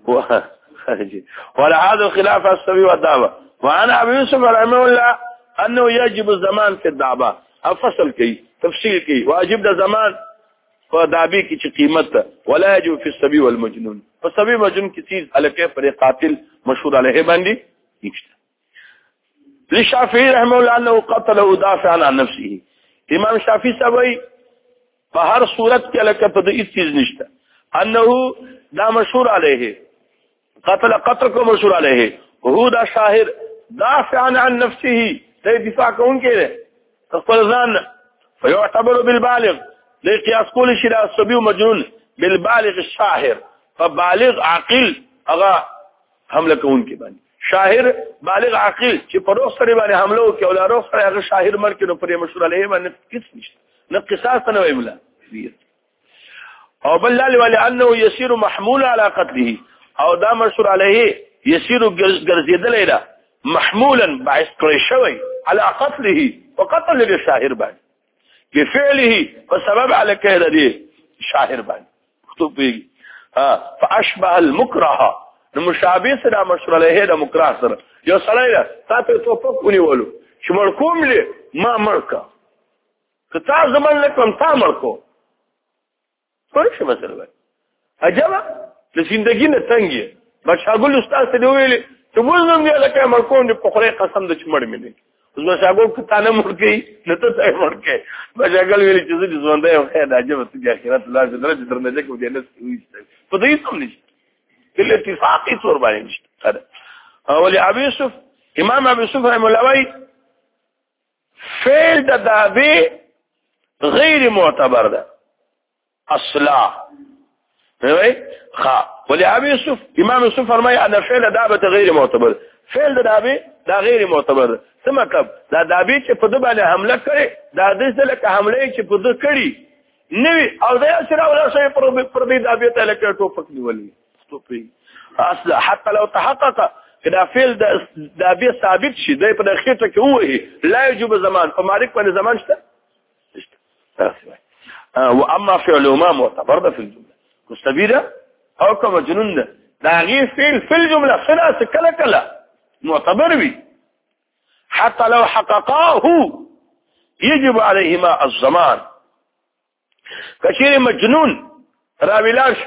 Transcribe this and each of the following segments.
ولا هذا خلاف السبي والدعوة. وعن أبي يوسف رحمه الله أنه يجب الزمان في الدعوة فصل كي تفصيل كي واجب زمان فدعبي كي قيمته ولا يجب في السبي والمجنون. فالسبي مجنون کی چیز الکه پر قاتل مشهور علیه باندې نشته. للشافعي رحمه الله انه قتل دافعا عن نفسه. امام شافعي سوي په هر صورت کې الکه په دې چیز نشته انه دا مشهور علیه قتل کو مشهور علیه وهو دا شاهر دافعا عن نفسه دفاع کون کې خپل ځان فيعتبر بالبالغ لقياس كل شيء الصبي ومجنون بالبالغ الشاهر فبالغ عاقل اغا حمله کون کې باندې شاهر بالغ عاقل چې په روح سره باندې حمله وکړي او لا روح سره هغه شاهر مر کې نو پر مشهور علیه باندې هیڅ نشته نه قصاص نه ویملا او بل ولانه يسير محمول على قتله او دا مشهور علیه يسير ګرځیدل دا محمولا باعث کړی شوی على قتله وقتل للشاهر باندې بفعله فسبب على كده دي شاهر باندې مكتوب فاشبه المكره المشابه سره مشهور علیه دا مکره سره یو سړی تاسو توفق ونیولو چې مرکوم له ما مرکا که تاسو زمون لکم تا مرکو څه مثلا عجبه د زندګی نه څنګه بچاګل استاد ته ویلې ته موږ نه لکه مرکوم د پخره قسم د چمړ مې اوس بچاګو که تانه مرکی نه ته ته مرکه بچاګل ویلې چې د ژوندې او خیر عجبه د اخرت لازم درجه درنه کې ودی نه په دې سم نشته بل اتفاقی طور باندې نشته ولي ابي يوسف امام ابي يوسف رحمه الله فعل د دابه غیر معتبر ده اصلا وای ولي ابي يوسف امام يوسف فرمای ان فعل دابه غیر معتبر فعل دابه دا غیر معتبر څه مطلب دا دابه چې په دبانې حمله کړي دا د څه لکه حمله چې په د کړي نوی او دا سره ولا شي پر دې دابه ته لکه ټوپک نیولې اصلا حتى لو تحقق كده فعل ده بي ثابت شي ده په دقیقه کې هو لا يجب زمان فمالك په زمان شته واما فعل ما معتبر ده في الجمله مستبيده او كما جنون ده غير فعل في الجمله خلاص كلا معتبر بي حتى لو حققاه يجب عليهما الزمان كثير مجنون راویلاش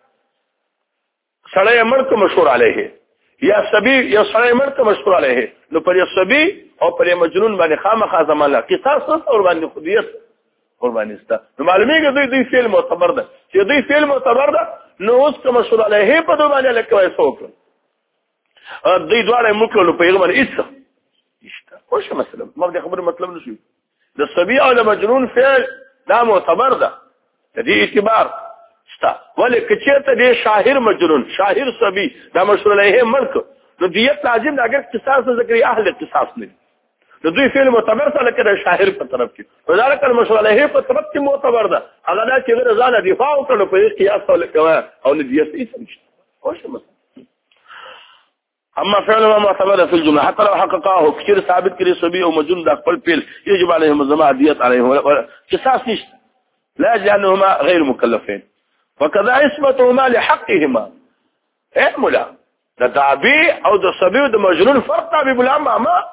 سړی مرک مشهور علیه یا سبی یا سړی مرک مشهور علیه نو پر سبی او پر مجنون باندې خامخا زمان لا قصاص اور باندې خودیت قربانی است نو معلومیږي دوی فعل معتبر ده چې دوی فعل معتبر ده نو اوس کوم مشهور علیه په دوی باندې لکه وای څوک دوی دواړه مکلو په یو باندې ایسه ایسته خو څه مثلا ما دې خبر مطلب نشو د سبی او د مجنون فعل دا معتبر ده د دې اعتبار ولی کچیرته دی شاهر مجنون شاهر صبی دا مشهور علیه ملک نو دیت لازم اگر قصاص ذکر اهل قصاص نه نو دوی فعل معتبر سره کړه شاهر په طرف کې وذالک المشهور علیه په طرف کې معتبر ده هغه دا چې غیر ځان دفاع وکړو په قیاس او ندیت هیڅ نشته او څه مثلا اما فعل ما معتبر في الجمله حتى لو حققه كثير ثابت کړي صبی او مجنون د خپل فعل يجب عليهم الزمان ديت عليه قصاص نشته لا لانهما غير مكلفين وكذا اسمتهما لحقهما اعملا ده تعبي او ده صبي او ده مجنون فرق تعبي بالعامة ما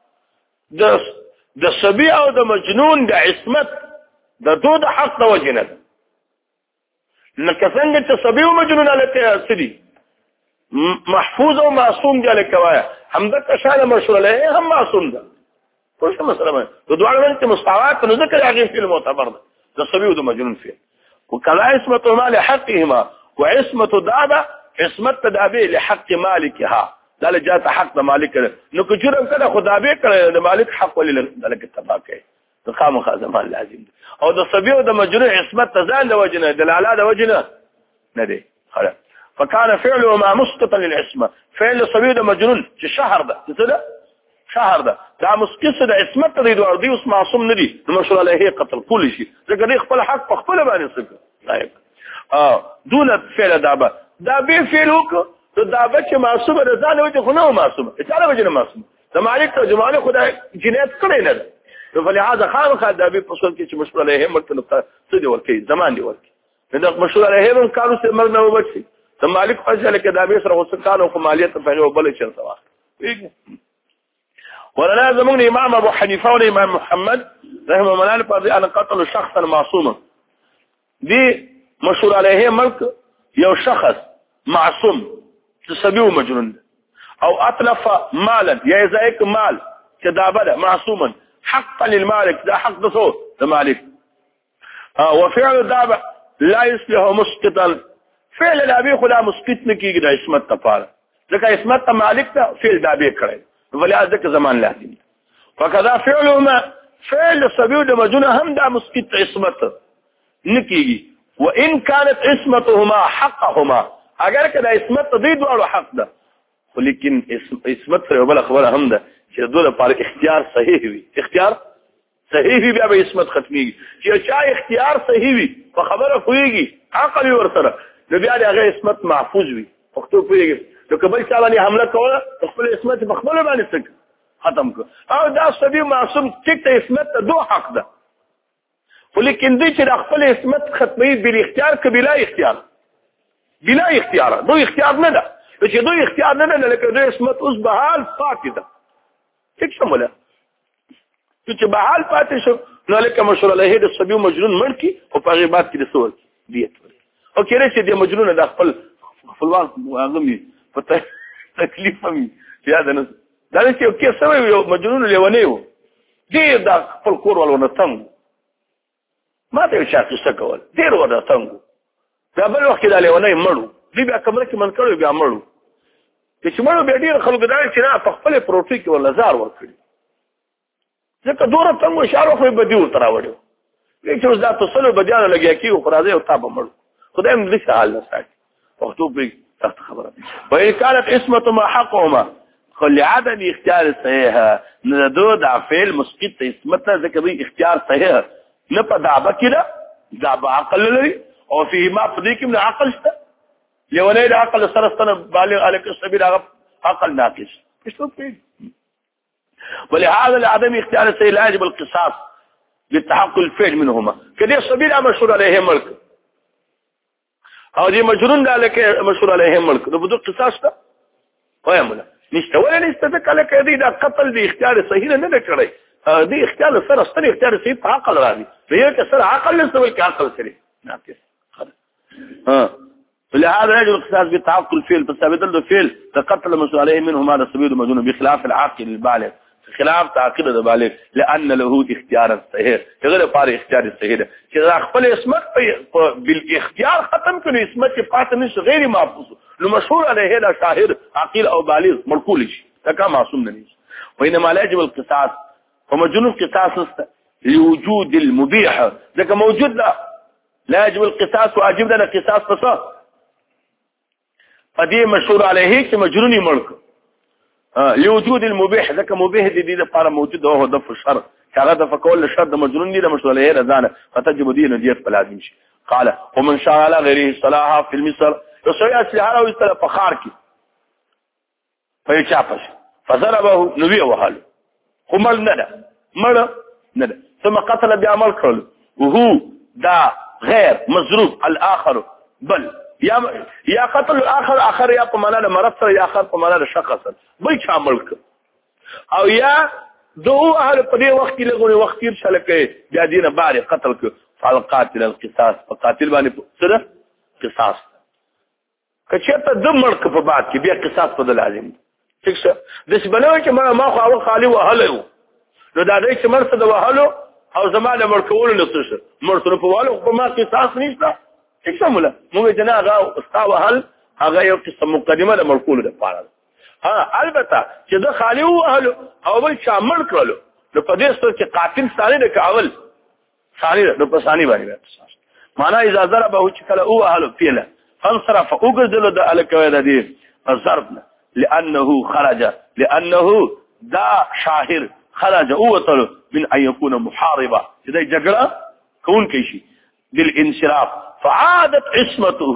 ده صبي او ده مجنون ده عصمت ده دو ده حق ده وجنه ده انك سنجد صبي ومجنون على سدي محفوظ ومعصوم دي على كوايا حمدك شان مشهور عليه هم معصوم ده كل شيء مثلا ده دعاء انت مستعوات نذكر يا في المعتبر ده صبي وده مجنون فيه وكذا عصمة لحقهما وعصمة دابة عصمة دابة لحق مالكها لا لجات حق مالك نو كجرم كده خدابه كده مالك حق ولي لك التباكي تقام زمان لازم او ده صبي وده مجنون عصمة تزان ده وجنه دلاله ده وجنه ندي خلاص فكان فعله ما مسقطا للعصمة فعل الصبي وده مجنون الشهر ده كده شهر ده مسقط ده عصمة تريد ارضي ومعصوم ندي المشروع عليه قتل كل شيء ذكر يخبل حق خپل باندې صفر طيب دون فعل دابه دابه فعلوک دابه چې معصوم ده ځان وجه خو نه معصوم تعالی وجه نه معصوم د مالک ترجمه خدای جنایت کړی نه ده فلهذا خامخ دابه په څول کې چې مشروع عليه مرته څه دی ورکی زمان دی ورکی دا مشروع عليه من کارو سره مرګ نه وبچي ته مالک فیصله کې دا به سره وسکانو کو مالیت په یو بل شي سوا ولنا زمون امام ابو حنیفه او امام محمد رحمه الله په ان قتل شخصا معصوما دي مشهور عليه ملك یو شخص معصوم تسبيو مجنون او اتلف مالا یا ذائق مال كدابله معصوما حقا للمالك ده حق ده المالك وفعل الدابه لا يصلح مسقطا فعل الابي خدا مسقط نه کیږي د اسمت لپاره ځکه اسمت مالک ته فعل دابه کړي ولیا ځکه زمان لازم فكذا فعلهما فعل السبيل د مجنون هم د مسقط اسمت نه کیږي وان كانت اسمتهما حقهما اگر کدا اسمت دې دوه حق ده ولیکن اسمت سره بل خبره هم ده چې دوی لپاره اختیار صحیح وي اختیار صحیح وي بیا به اسمت ختميږي چې چا اختیار صحیح وي په خبره کويږي عقل ورسره نو بیا هغه اسمت محفوظ وي وختو کويږي نو کبل چا باندې حمله کوله خپل اسمت په خپل باندې څنګه ختم کو او دا سبي معصوم ټیک ته اسمت دوه حق ده ولیکن دې چې خپل اسمت ختمي بل اختیار کبلا اختیار بلا اختیار دوی اختیار نه ده چې دوی اختیار نه لکه دوی اسمت اوس به حال پاتې ده څه شموله چې به حال پاتې شو نو لکه مشهور علیه د سبي مجنون مړ کی او په غیبات کې د سور دیت او کله چې د مجنون د خپلوان هغه په تکلیف هم یاد نه دا چې کې سوي یو مجنون لیونی و دې د خپل کور ولونه څنګه ما ته شاته څه کول ډیر ودا څنګه دا بل وخت د لیونی مړو دې بیا کمره کې من کړو بیا مړو چې مړو بیا ډیر خلک دا چې نه په خپل پروټي کې ولا زار ورکړي ځکه دوره څنګه اشاره خو به دیو تراوړو چې دا تصلو بدیانه لګیا کی او فرازه او تابه مړو خدای دې څه حال نه ساتي وختو به تحت خبره وإن كانت اسمه ما حقهما خل عدم اختيار صحيح ندو دا فعل مسقط اسمته ځکه به اختیار صحیح نه په دابه کړه دابه عقل لري او فيه ما فديك من عقل شته لوني العقل سرستنه بالغ عليك السبيل عقل ناقص ايش ولهذا لعدم اختيار السيد لا يجب القصاص للتحقق الفعل منهما كده السبيل مشهور عليه ملك او دي مجرون ذلك مشهور عليه ملك ده بدو قصاص ده ويملا نشته ولا نستذك لك دي قتل دي اختيار صحيح نه کړی دي اختيار سره ستني اختيار صحيح په عقل راځي دې کې سره عقل نه سوي کې عقل سره ناقص ولهذا يجب القصاص بتعقل الفعل فثابت الفعل تقتل مشهور عليه منهم هذا السبيل مجنون بخلاف العاقل البالغ خلاف تعقيد البالغ لان له اختيار صحيح غير پاره اختیار صحیح ده چې خپل اسمت بالاختیار ختم کړي اسمت پات نش غیر محفوظ نو مشهور عليه لا شاهد عاقل او بالغ مرکول شي دا معصوم نه وانما لا يجب القصاص ومجنون القصاص لوجود المبيح ده موجود لا يجب القصاص واجب لنا قصاص تصا فدي مشهور عليه چې مجنوني ملک لوجود المبيح ذاك مبيح دي لپاره موجود او د شر هغه د فکول شر د مجنون دي د مشهور عليه رضانه فتجب دي ديت بلازم شي قال ومن شاء على غيره صلاح في المصر يسوي اسلحه او يستل فخار کی فيچاپش فضربه نبي وهل خمل مر نده ثم قتل بعمل كل وهو دا غير مظروف الاخر بل یا قتل الاخر اخر یا په معنا د مرض سره یا اخر په معنا د شخص بل چا ملک او یا دوه اهل په دې وخت کې لګونی وخت تیر شل کې بیا دینه بار قتل کو فالقاتل القصاص فقاتل باندې سره قصاص کچته د ملک په بعد کې بیا قصاص په لازم ٹھیک شه د شبلو چې ما خو اول خالی وهلو نو دا دې چې مرسته وهلو او زمانه مرکول نه څه مرسته په والو په ما قصاص نشته څه سموله موږ جنا هغه استاوه هل هغه یو قسم مقدمه د مرکول د پاره البته چې د خالی وهلو او بل شامل کړلو نو په دې سره چې قاتل ثاني د کاول ثاني نو په ثاني باندې معنا اذا ضربه چې کله وهلو پیله فانصرف اوګذلو د الکوي د دې ضرب لانه خرج لانه دا شاهر خرج اوتل من ان يكون محاربا اذا جګړه كون کې شي بالانصراف فعادت عصمته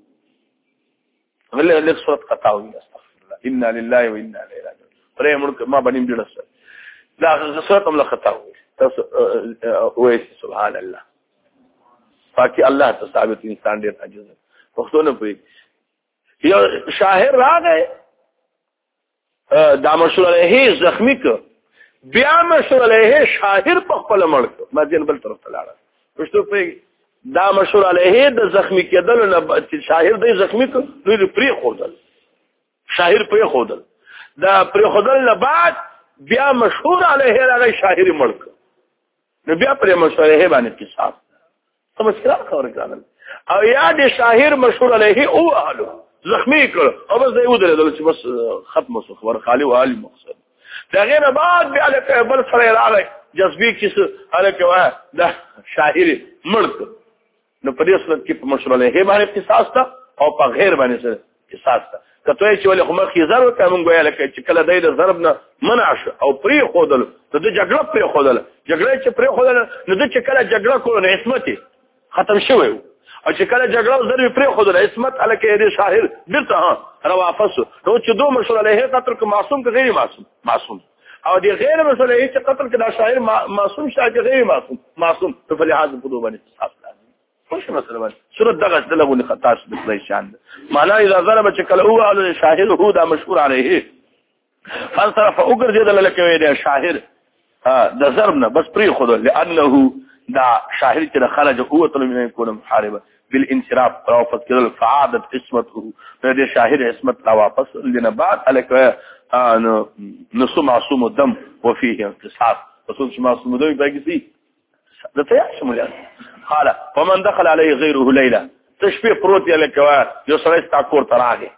ولا لك صوت قطاوي استغفر الله انا لله وانا اليه راجعون پرې مړ ما باندې جوړه لا صوت هم قطاوي وې سبحان الله باقي الله ته ثابت انسان ډېر عجز پښتون په یو شاهر راغی دا مشهور علیه زخمی که بیا مشهور علیه شاهر په خپل مړ که مدین بل طرف ته لاړه پښتو په دا مشهور علیه د زخمی کېدل نه شاهر دی زخمی که دوی پرې خودل شاهر پرې خودل دا پرې خودل نه بعد بیا مشهور علیه راغی شاهر مړ که نو بیا پرې مشهور علیه باندې قصاص سمجھا خبر کړل او یا د شاهر مشهور علیه او اهلو زخمی کړ او بس دی ودرېدل چې بس ختم شو خبر خالی او عالی مقصد دا غیر بعد بیا له بل سره راغی جذبی کیسه الکه وا دا شاعر مړ نو په دې صورت کې په مشهور علیه باندې قصاص تا او په غیر باندې سره قصاص تا کته چې ولې خو مخې زر وکړم موږ ویل چې کله دای د ضرب نه منع شو او پرې خودل ته د جګړه پرې خودل جګړه چې پرې خودل نو د چې کله جګړه کول نه عصمت ختم شوی او چې کله جګړه ضرب پرې خودل عصمت الکه دې شاهر بیرته را واپس نو چې دوه مشهور علیه قتل ک معصوم ک غیر معصوم او دې غیر مشهور علیه چې قتل ک دا شاهر معصوم شاهر غیر معصوم په لحاظ په دوه باندې صاف خوش مثلا صورت دغه دلغه خطا د شان معنا اذا ضرب چې کله هو على شاهد هو دا مشهور عليه فانصرف وګرځیدل لکه وی دا شاهر د ضرب نه بس پری خود لانه دا شاهر چې خرج قوت من يكون محاربا بالانصراف رافض کړل فعادت قسمته د شاهر اسمت لا واپس لنه بعد الک نص معصوم الدم وفيه قصاص رسول معصوم الدم باقي ده ته شمول قال ومن دخل عليه غيره ليله تشبيه پروت یله کوا یو سره ستا کور تراغه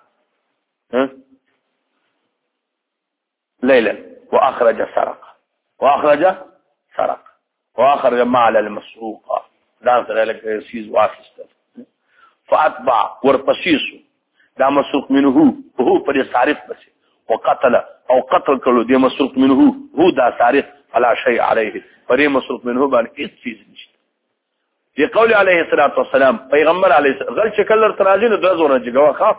ليلا واخرج سرق مال المسروق دا سره لك سيز واخست فاتبع ورپسیس دا مسروق منه هو پر سارق بس وقتل او قتل کلو دی مسروق منه هو دا سارق فلا شيء عليه پر مسروق منه باندې هیڅ چیز نشته دی قول علیه الصلاۃ والسلام پیغمبر علیه غل شکل ترازی نو درزونه جګوا خاف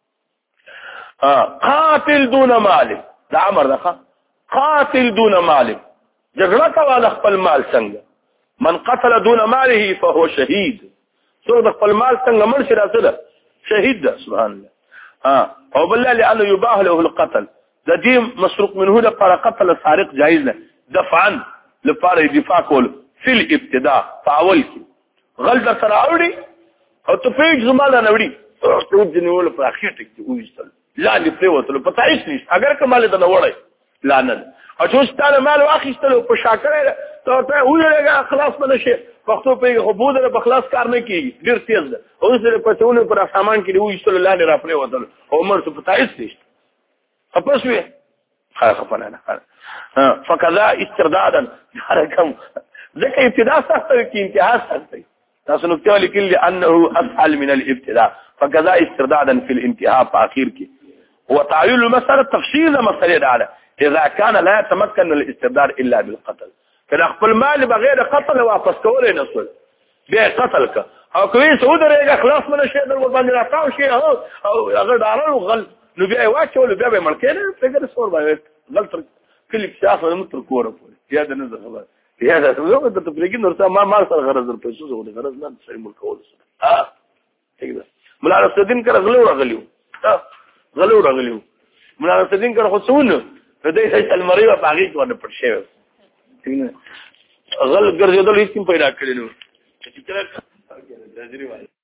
قاتل دون مال دا امر ده قاتل دون مال جګړه کول خپل مال څنګه من قتل دون ماله فهو شهید سو د خپل مال څنګه مړ شي راځله شهید ده سبحان الله او بالله لانه يباح له القتل د دې مسروق منه لپاره قتل سارق جائز ده دفعا لپاره دفاع کول فی الابتداء فاول کی غل در سره اوړي او ته پیج زماله نوړي ټول جنول په اخر ټک دی وېستل لا دې په وته په تایید نشته اگر کمال ته نه وړي لعنت او چې ستاره مال واخیستل په شاکره ته ویلګه خلاص بل شي پښتو په خو بودره په خلاص کار نه کیږي ډیر تیز ده او سره پټونه پر سامان کې وېستل لا نه را پرې وته او عمر ته په تایید نشته خپل شوی خپل نه فكذا استردادا حركم ذکر ابتداء سخته کې انتها سخته تاسو نو ته لیکل لانه اسهل من الابتداء فكذا استردادا في الانتهاء باخر کې هو تعيين المساله تفصيل مساله على اذا كان لا يتمكن الاسترداد الا بالقتل کله خپل مال بغیر قتل واپس کولې نه سول بیا قتل کا او کوي سعود رېګه خلاص منه شه در باندې راټاو شي او هغه دارو غل نو بیا واچول بیا به ملکینه فکر سور باندې غلط کلی شاخ نه متر کوره پورې یاد نه خبر یاد اوسه ته پرېګین نور ما سره غرض در پیسو زغله غرض نه صحیح ملک کول ها ٹھیک ده مولا رسدین کړه غلو راغلیو مولا رسدین کړه خو څونه په دې چې المریض په هغه کې ونه پټ شي ٹھیک نه غل ګرځېدل هیڅ پیدا کړی نو چې کله